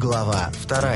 Глава 2.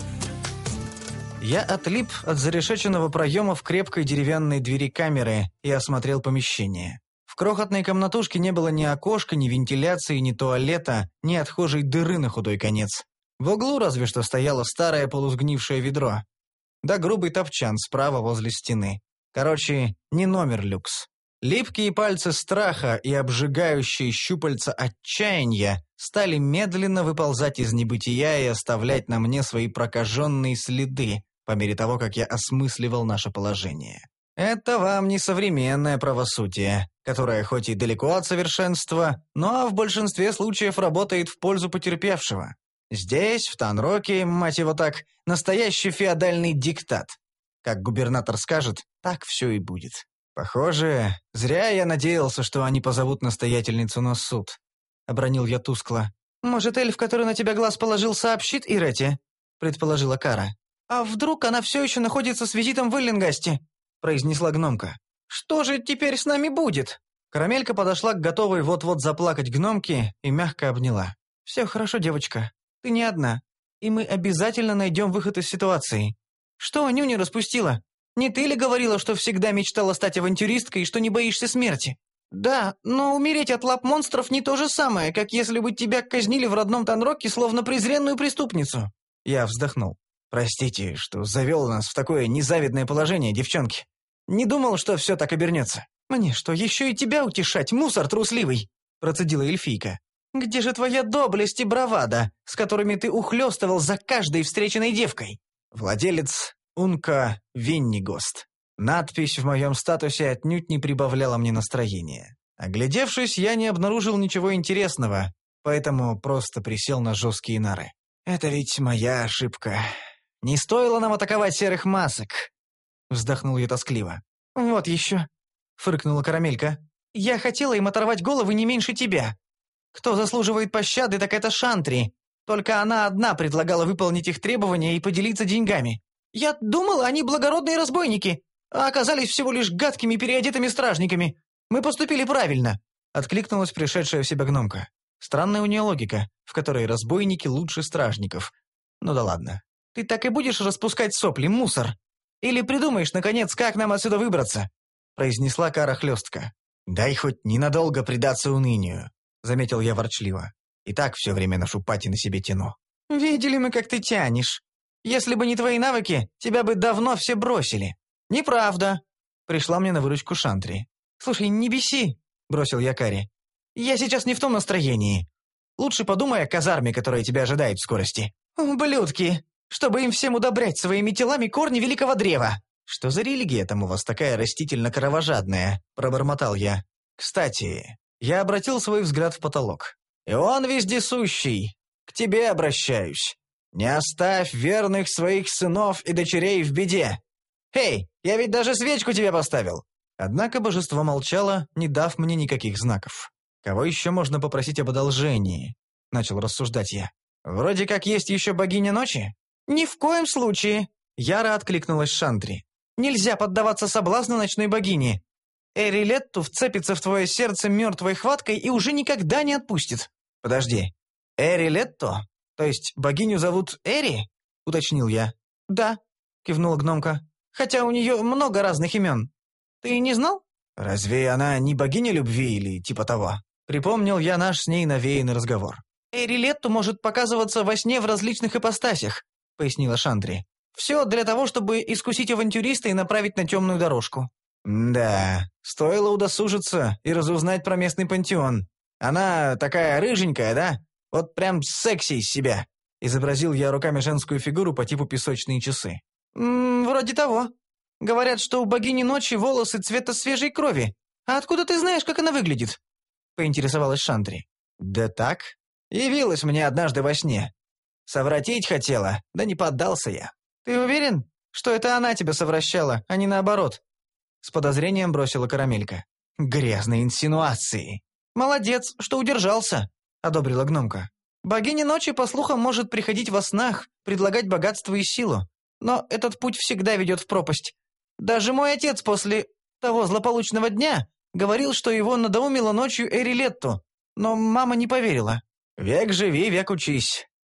Я отлип от зарешеченного проема в крепкой деревянной двери камеры и осмотрел помещение. В крохотной комнатушке не было ни окошка, ни вентиляции, ни туалета, ни отхожей дыры на худой конец. В углу разве что стояло старое полусгнившее ведро. Да грубый топчан справа возле стены. Короче, не номер люкс. Липкие пальцы страха и обжигающие щупальца отчаяния стали медленно выползать из небытия и оставлять на мне свои прокаженные следы, по мере того, как я осмысливал наше положение. Это вам не современное правосудие, которое хоть и далеко от совершенства, но в большинстве случаев работает в пользу потерпевшего. Здесь, в Танроке, мать его так, настоящий феодальный диктат. Как губернатор скажет, так все и будет. Похоже, зря я надеялся, что они позовут настоятельницу на суд. Обронил я тускло. «Может, эльф, который на тебя глаз положил, сообщит Ирете?» Предположила Кара. «А вдруг она все еще находится с визитом в Эллингасте?» Произнесла гномка. «Что же теперь с нами будет?» Карамелька подошла к готовой вот-вот заплакать гномке и мягко обняла. «Все хорошо, девочка. Ты не одна. И мы обязательно найдем выход из ситуации. Что нюню распустила? Не ты ли говорила, что всегда мечтала стать авантюристкой и что не боишься смерти?» «Да, но умереть от лап монстров не то же самое, как если бы тебя казнили в родном Танроке словно презренную преступницу». Я вздохнул. «Простите, что завел нас в такое незавидное положение, девчонки. Не думал, что все так обернется». «Мне что, еще и тебя утешать, мусор трусливый?» Процедила эльфийка. «Где же твоя доблесть и бравада, с которыми ты ухлёстывал за каждой встреченной девкой?» Владелец Унка Виннигост. Надпись в моем статусе отнюдь не прибавляла мне настроения. Оглядевшись, я не обнаружил ничего интересного, поэтому просто присел на жесткие нары. «Это ведь моя ошибка. Не стоило нам атаковать серых масок», — вздохнул я тоскливо. «Вот еще», — фыркнула Карамелька. «Я хотела им оторвать головы не меньше тебя. Кто заслуживает пощады, так это Шантри. Только она одна предлагала выполнить их требования и поделиться деньгами. Я думала, они благородные разбойники, а оказались всего лишь гадкими переодетыми стражниками. Мы поступили правильно», — откликнулась пришедшая в себя гномка. Странная у нее логика, в которой разбойники лучше стражников. Ну да ладно. «Ты так и будешь распускать сопли, мусор? Или придумаешь, наконец, как нам отсюда выбраться?» — произнесла Кара хлестко. «Дай хоть ненадолго предаться унынию», — заметил я ворчливо. «И так все время ношу пати на себе тяну». «Видели мы, как ты тянешь. Если бы не твои навыки, тебя бы давно все бросили». «Неправда», — пришла мне на выручку Шантри. «Слушай, не беси», — бросил я Каре. «Я сейчас не в том настроении. Лучше подумай о казарме, которая тебя ожидает в скорости». «Ублюдки! Чтобы им всем удобрять своими телами корни великого древа!» «Что за религия там у вас такая растительно-кровожадная?» — пробормотал я. «Кстати, я обратил свой взгляд в потолок. И он вездесущий. К тебе обращаюсь. Не оставь верных своих сынов и дочерей в беде. Эй, я ведь даже свечку тебе поставил!» Однако божество молчало, не дав мне никаких знаков. «Кого еще можно попросить об одолжении?» — начал рассуждать я. «Вроде как есть еще богиня ночи?» «Ни в коем случае!» — яро откликнулась Шантри. «Нельзя поддаваться соблазну ночной богини. Эрилетту вцепится в твое сердце мертвой хваткой и уже никогда не отпустит». «Подожди, Эрилетту? То есть богиню зовут Эри?» — уточнил я. «Да», — кивнула гномка. «Хотя у нее много разных имен. Ты не знал?» «Разве она не богиня любви или типа того?» Припомнил я наш с ней навеянный разговор. «Эрилетту может показываться во сне в различных ипостасях», — пояснила Шантри. «Все для того, чтобы искусить авантюриста и направить на темную дорожку». «Да, стоило удосужиться и разузнать про местный пантеон. Она такая рыженькая, да? Вот прям секси из себя», — изобразил я руками женскую фигуру по типу песочные часы. «Вроде того. Говорят, что у богини ночи волосы цвета свежей крови. А откуда ты знаешь, как она выглядит?» — поинтересовалась Шантри. «Да так. Явилась мне однажды во сне. Совратить хотела, да не поддался я». «Ты уверен, что это она тебя совращала, а не наоборот?» С подозрением бросила Карамелька. «Грязные инсинуации». «Молодец, что удержался», — одобрила гномка. «Богиня ночи, по слухам, может приходить во снах, предлагать богатство и силу. Но этот путь всегда ведет в пропасть. Даже мой отец после того злополучного дня говорил, что его надоумила ночью Эрилетту, но мама не поверила». «Век живи, век учись.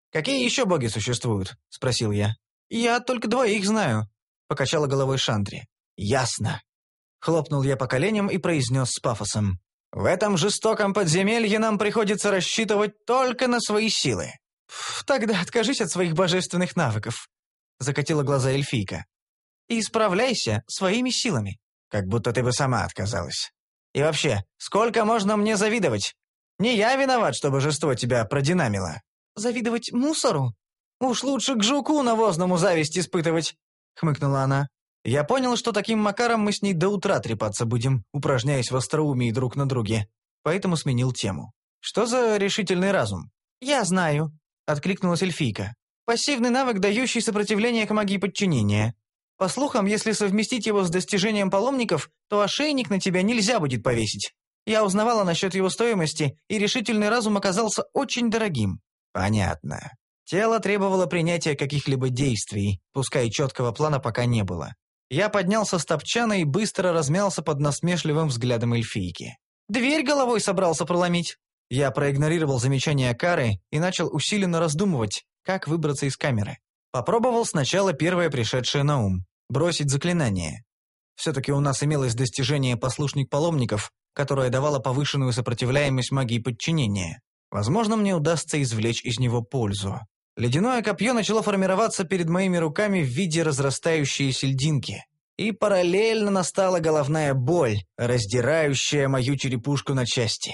«Какие еще боги существуют?» – спросил я. «Я только двоих знаю», – покачала головой Шантри. «Ясно». Хлопнул я по коленям и произнес с пафосом. «В этом жестоком подземелье нам приходится рассчитывать только на свои силы». «Тогда откажись от своих божественных навыков», — закатила глаза эльфийка. «И справляйся своими силами». «Как будто ты бы сама отказалась. И вообще, сколько можно мне завидовать? Не я виноват, что божество тебя продинамило». «Завидовать мусору? Уж лучше к жуку навозному зависть испытывать», — хмыкнула она. Я понял, что таким макаром мы с ней до утра трепаться будем, упражняясь в остроумии друг на друге, поэтому сменил тему. «Что за решительный разум?» «Я знаю», — откликнулась эльфийка. «Пассивный навык, дающий сопротивление к магии подчинения. По слухам, если совместить его с достижением паломников, то ошейник на тебя нельзя будет повесить. Я узнавала насчет его стоимости, и решительный разум оказался очень дорогим». «Понятно. Тело требовало принятия каких-либо действий, пускай четкого плана пока не было». Я поднялся с топчана и быстро размялся под насмешливым взглядом эльфийки. «Дверь головой собрался проломить». Я проигнорировал замечание Кары и начал усиленно раздумывать, как выбраться из камеры. Попробовал сначала первое пришедшее на ум – бросить заклинание. Все-таки у нас имелось достижение послушник паломников, которое давало повышенную сопротивляемость магии подчинения. Возможно, мне удастся извлечь из него пользу. Ледяное копье начало формироваться перед моими руками в виде разрастающейся льдинки. И параллельно настала головная боль, раздирающая мою черепушку на части.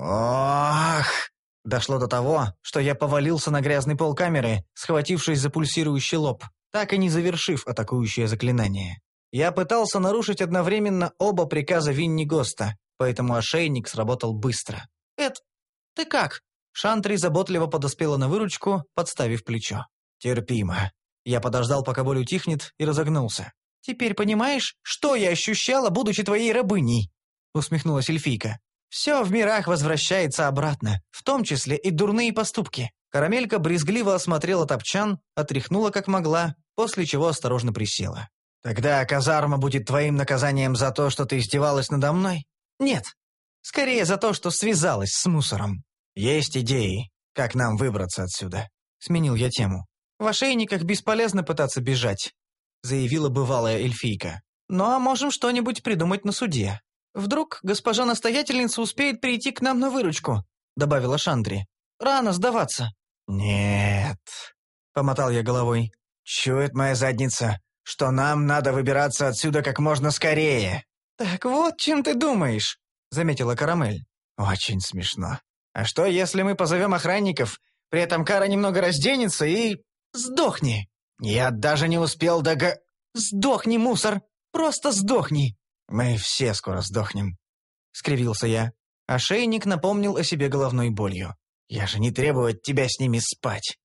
Ох! Дошло до того, что я повалился на грязный пол камеры, схватившись за пульсирующий лоб, так и не завершив атакующее заклинание. Я пытался нарушить одновременно оба приказа Винни Госта, поэтому ошейник сработал быстро. «Эд, ты как?» Шантри заботливо подоспела на выручку, подставив плечо. «Терпимо». Я подождал, пока боль утихнет, и разогнулся. «Теперь понимаешь, что я ощущала, будучи твоей рабыней?» Усмехнулась эльфийка. «Все в мирах возвращается обратно, в том числе и дурные поступки». Карамелька брезгливо осмотрела топчан, отряхнула как могла, после чего осторожно присела. «Тогда казарма будет твоим наказанием за то, что ты издевалась надо мной?» «Нет, скорее за то, что связалась с мусором». «Есть идеи, как нам выбраться отсюда?» Сменил я тему. «В ошейниках бесполезно пытаться бежать», заявила бывалая эльфийка. «Ну а можем что-нибудь придумать на суде. Вдруг госпожа настоятельница успеет прийти к нам на выручку», добавила Шантри. «Рано сдаваться». «Нет», помотал я головой. «Чует моя задница, что нам надо выбираться отсюда как можно скорее». «Так вот, чем ты думаешь», заметила Карамель. «Очень смешно. А что, если мы позовем охранников, при этом Кара немного разденется и... Сдохни!» «Я даже не успел «Сдохни, мусор! Просто сдохни!» «Мы все скоро сдохнем», — скривился я. Ошейник напомнил о себе головной болью. «Я же не требую от тебя с ними спать».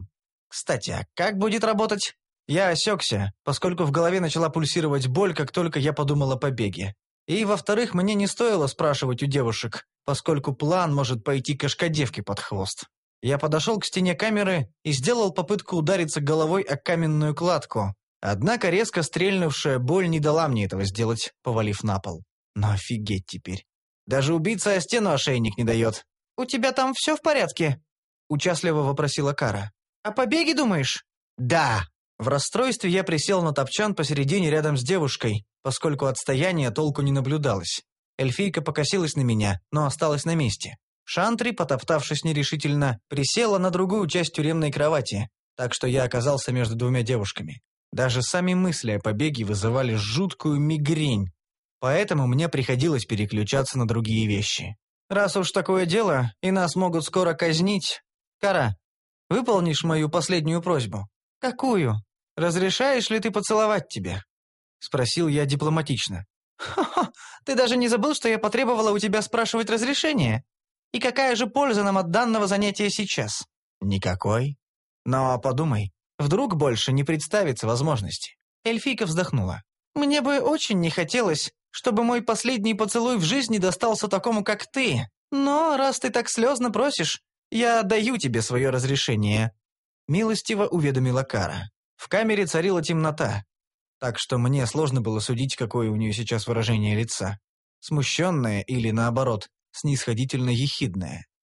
Кстати, а как будет работать?» Я осекся, поскольку в голове начала пульсировать боль, как только я подумал о побеге. И, во-вторых, мне не стоило спрашивать у девушек, поскольку план может пойти кошкодевке под хвост. Я подошел к стене камеры и сделал попытку удариться головой о каменную кладку. Однако резко стрельнувшая боль не дала мне этого сделать, повалив на пол. Но офигеть теперь. Даже убийца о стену ошейник не дает. «У тебя там все в порядке?» – участливо вопросила Кара. «О побеге думаешь?» «Да!» В расстройстве я присел на топчан посередине рядом с девушкой, поскольку отстояния толку не наблюдалось. Эльфийка покосилась на меня, но осталась на месте. Шантри, потоптавшись нерешительно, присела на другую часть тюремной кровати, так что я оказался между двумя девушками. Даже сами мысли о побеге вызывали жуткую мигрень, поэтому мне приходилось переключаться на другие вещи. «Раз уж такое дело, и нас могут скоро казнить, Кара, выполнишь мою последнюю просьбу?» «Какую? Разрешаешь ли ты поцеловать тебя?» — спросил я дипломатично. «Ха-ха, ты даже не забыл, что я потребовала у тебя спрашивать разрешение? И какая же польза нам от данного занятия сейчас?» «Никакой. Но подумай, вдруг больше не представится возможности». Эльфийка вздохнула. «Мне бы очень не хотелось, чтобы мой последний поцелуй в жизни достался такому, как ты. Но раз ты так слезно просишь, я даю тебе свое разрешение», — милостиво уведомила Кара. В камере царила темнота, так что мне сложно было судить, какое у нее сейчас выражение лица. Смущенное или, наоборот, снисходительно ехидное.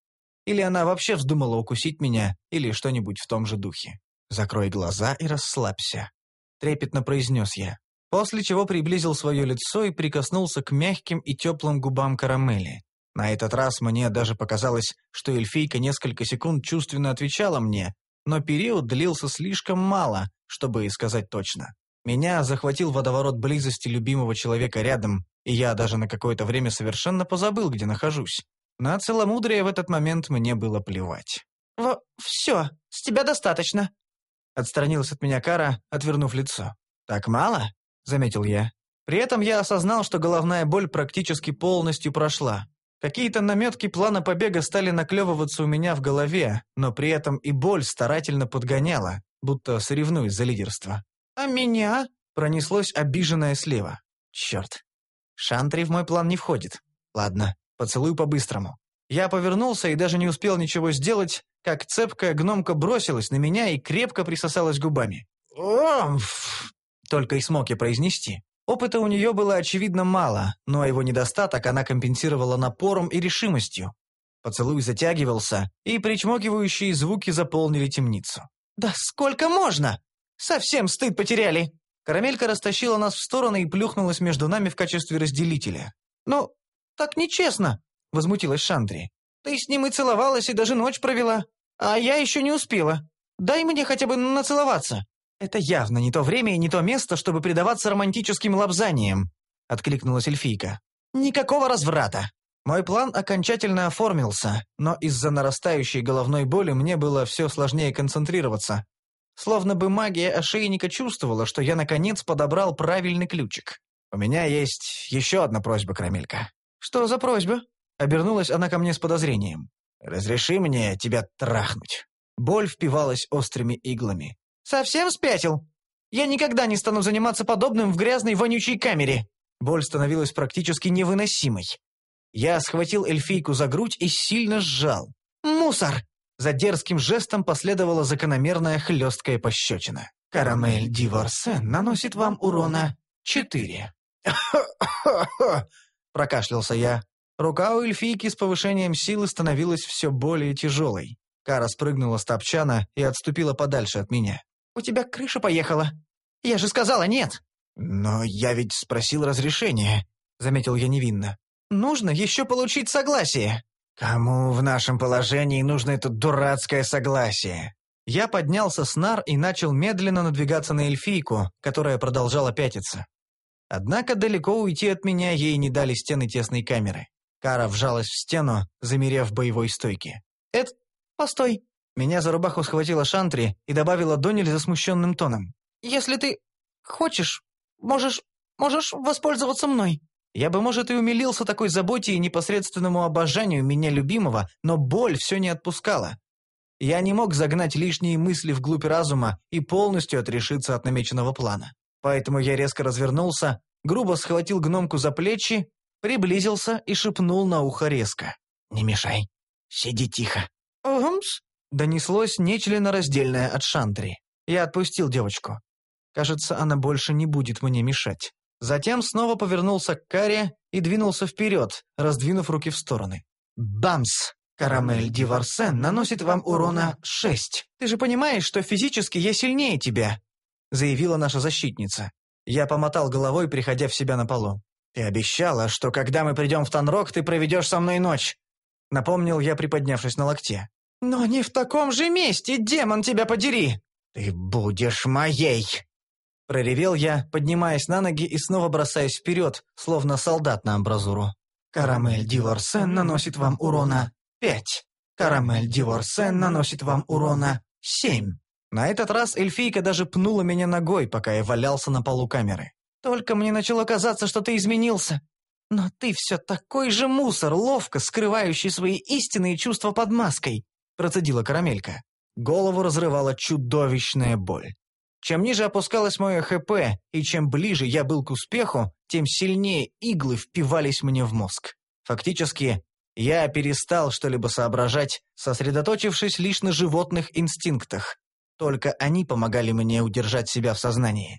Или она вообще вздумала укусить меня, или что-нибудь в том же духе. «Закрой глаза и расслабься», — трепетно произнес я. После чего приблизил свое лицо и прикоснулся к мягким и теплым губам Карамели. На этот раз мне даже показалось, что эльфийка несколько секунд чувственно отвечала мне, но период длился слишком мало, чтобы сказать точно. Меня захватил водоворот близости любимого человека рядом, и я даже на какое-то время совершенно позабыл, где нахожусь. На целомудрие в этот момент мне было плевать. «Все, с тебя достаточно», — отстранилась от меня Кара, отвернув лицо. «Так мало?» — заметил я. При этом я осознал, что головная боль практически полностью прошла. Какие-то наметки плана побега стали наклевываться у меня в голове, но при этом и боль старательно подгоняла, будто соревнуясь за лидерство. «А меня?» — пронеслось обиженное слева. «Черт. Шантри в мой план не входит. Ладно, поцелуй по-быстрому». Я повернулся и даже не успел ничего сделать, как цепкая гномка бросилась на меня и крепко присосалась губами. «Омф!» — только и смог я произнести. Опыта у нее было очевидно мало, но его недостаток она компенсировала напором и решимостью. Поцелуй затягивался, и причмокивающие звуки заполнили темницу. «Да сколько можно? Совсем стыд потеряли!» Карамелька растащила нас в стороны и плюхнулась между нами в качестве разделителя. «Ну, так нечестно!» — возмутилась Шантри. «Ты с ним и целовалась, и даже ночь провела, а я еще не успела. Дай мне хотя бы нацеловаться». «Это явно не то время и не то место, чтобы предаваться романтическим лапзаниям», — откликнулась эльфийка. «Никакого разврата». Мой план окончательно оформился, но из-за нарастающей головной боли мне было все сложнее концентрироваться. Словно бы магия ошейника чувствовала, что я наконец подобрал правильный ключик. «У меня есть еще одна просьба, Карамелька». «Что за просьба?» — обернулась она ко мне с подозрением. «Разреши мне тебя трахнуть». Боль впивалась острыми иглами. «Совсем спятил? Я никогда не стану заниматься подобным в грязной вонючей камере!» Боль становилась практически невыносимой. Я схватил эльфийку за грудь и сильно сжал. «Мусор!» За дерзким жестом последовала закономерная хлесткая пощечина. «Карамель Диворсен наносит вам урона 4». Прокашлялся я. Рука у эльфийки с повышением силы становилась все более тяжелой. Кара спрыгнула с топчана и отступила подальше от меня. «У тебя крыша поехала. Я же сказала нет!» «Но я ведь спросил разрешения», — заметил я невинно. «Нужно еще получить согласие». «Кому в нашем положении нужно это дурацкое согласие?» Я поднялся с нар и начал медленно надвигаться на эльфийку, которая продолжала пятиться. Однако далеко уйти от меня ей не дали стены тесной камеры. Кара вжалась в стену, замерев в боевой стойке. Постой!» Меня за рубаху схватила Шантри и добавила до нельзя смущенным тоном. «Если ты хочешь, можешь воспользоваться мной». Я бы, может, и умилился такой заботе и непосредственному обожанию меня любимого, но боль все не отпускала. Я не мог загнать лишние мысли вглубь разума и полностью отрешиться от намеченного плана. Поэтому я резко развернулся, грубо схватил гномку за плечи, приблизился и шепнул на ухо резко. «Не мешай. Сиди тихо». «Омс!» — донеслось нечленораздельное от Шантри. Я отпустил девочку. Кажется, она больше не будет мне мешать. Затем снова повернулся к Каре и двинулся вперед, раздвинув руки в стороны. «Бамс! Карамель Диворсен наносит вам урона 6. Ты же понимаешь, что физически я сильнее тебя», — заявила наша защитница. Я помотал головой, приходя в себя на полу. «Ты обещала, что когда мы придем в Танрок, ты проведешь со мной ночь», — напомнил я, приподнявшись на локте. «Но не в таком же месте, демон тебя подери!» «Ты будешь моей!» Проревел я, поднимаясь на ноги и снова бросаясь вперед, словно солдат на амбразуру. «Карамель Диворсен наносит вам урона 5. Карамель Диворсен наносит вам урона 7». На этот раз эльфийка даже пнула меня ногой, пока я валялся на полу камеры. «Только мне начало казаться, что ты изменился. Но ты все такой же мусор, ловко скрывающий свои истинные чувства под маской», процедила Карамелька. Голову разрывала чудовищная боль. Чем ниже опускалось мое ХП, и чем ближе я был к успеху, тем сильнее иглы впивались мне в мозг. Фактически, я перестал что-либо соображать, сосредоточившись лишь на животных инстинктах. Только они помогали мне удержать себя в сознании.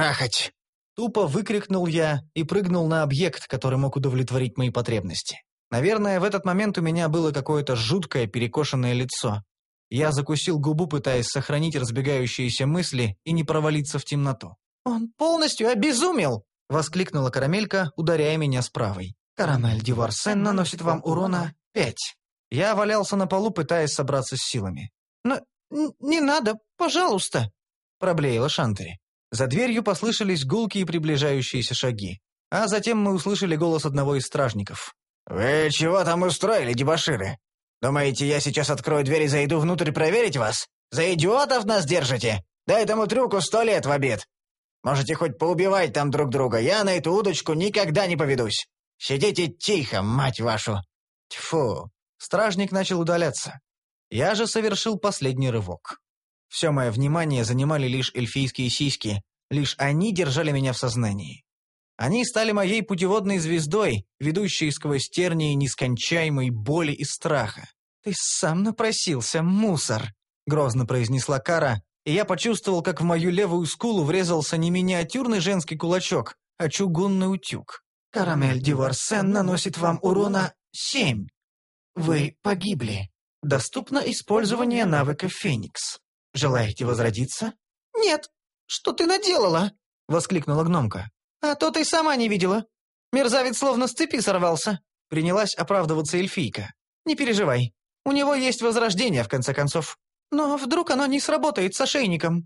«Трахать!» Тупо выкрикнул я и прыгнул на объект, который мог удовлетворить мои потребности. Наверное, в этот момент у меня было какое-то жуткое перекошенное лицо. Я закусил губу, пытаясь сохранить разбегающиеся мысли и не провалиться в темноту. «Он полностью обезумел!» — воскликнула Карамелька, ударяя меня с правой. «Карамель Дюварсен наносит вам урона 5». Я валялся на полу, пытаясь собраться с силами. «Но не надо, пожалуйста!» — проблеяла Шантери. За дверью послышались гулкие приближающиеся шаги. А затем мы услышали голос одного из стражников. «Вы чего там устроили, дебоширы? Думаете, я сейчас открою дверь и зайду внутрь проверить вас? За идиотов нас держите? Да этому трюку 100 лет в обед. Можете хоть поубивать там друг друга, я на эту удочку никогда не поведусь. Сидите тихо, мать вашу!» Тьфу! Стражник начал удаляться. Я же совершил последний рывок. Все мое внимание занимали лишь эльфийские сиськи, лишь они держали меня в сознании. Они стали моей путеводной звездой, ведущей сквозь тернии нескончаемой боли и страха. «Ты сам напросился, мусор!» — грозно произнесла Кара, и я почувствовал, как в мою левую скулу врезался не миниатюрный женский кулачок, а чугунный утюг. «Карамель Дюварсен наносит вам урона 7. Вы погибли. Доступно использование навыка Феникс. Желаете возродиться?» «Нет! Что ты наделала?» — воскликнула гномка. «А то ты сама не видела. Мерзавец словно с цепи сорвался». Принялась оправдываться эльфийка. «Не переживай. У него есть возрождение, в конце концов. Но вдруг оно не сработает с ошейником?»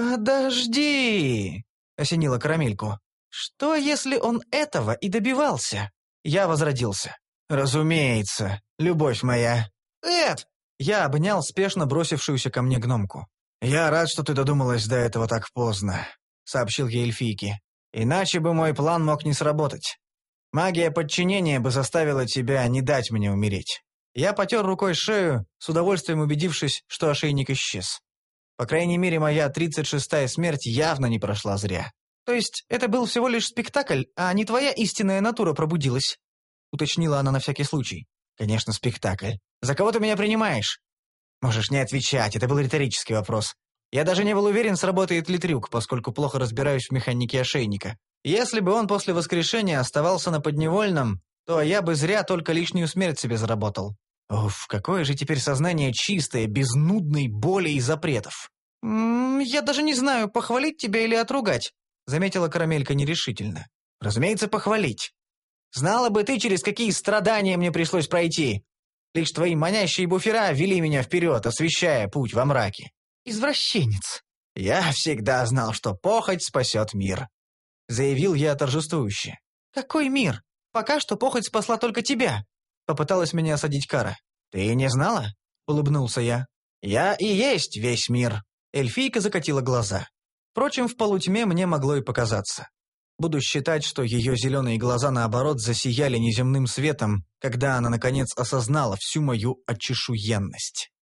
«Подожди!» — осенила Карамельку. «Что, если он этого и добивался?» Я возродился. «Разумеется, любовь моя». «Эд!» — я обнял спешно бросившуюся ко мне гномку. «Я рад, что ты додумалась до этого так поздно», — сообщил я эльфийке. «Иначе бы мой план мог не сработать. Магия подчинения бы заставила тебя не дать мне умереть». Я потер рукой шею, с удовольствием убедившись, что ошейник исчез. По крайней мере, моя 36-я смерть явно не прошла зря. «То есть это был всего лишь спектакль, а не твоя истинная натура пробудилась?» — уточнила она на всякий случай. «Конечно, спектакль. За кого ты меня принимаешь?» «Можешь не отвечать, это был риторический вопрос. Я даже не был уверен, сработает ли трюк, поскольку плохо разбираюсь в механике ошейника. Если бы он после воскрешения оставался на подневольном, то я бы зря только лишнюю смерть себе заработал. Уф, какое же теперь сознание чистое, без нудной боли и запретов. «Я даже не знаю, похвалить тебя или отругать», — заметила Карамелька нерешительно. «Разумеется, похвалить. Знала бы ты, через какие страдания мне пришлось пройти. Лишь твои манящие буфера вели меня вперед, освещая путь во мраке. Извращенец. Я всегда знал, что похоть спасет мир», — заявил я торжествующе. «Какой мир? Пока что похоть спасла только тебя», — попыталась меня осадить Кара. «Ты не знала?» — улыбнулся я. «Я и есть весь мир». Эльфийка закатила глаза. Впрочем, в полутьме мне могло и показаться. Буду считать, что ее зеленые глаза, наоборот, засияли неземным светом, когда она, наконец, осознала всю мою очешуенность.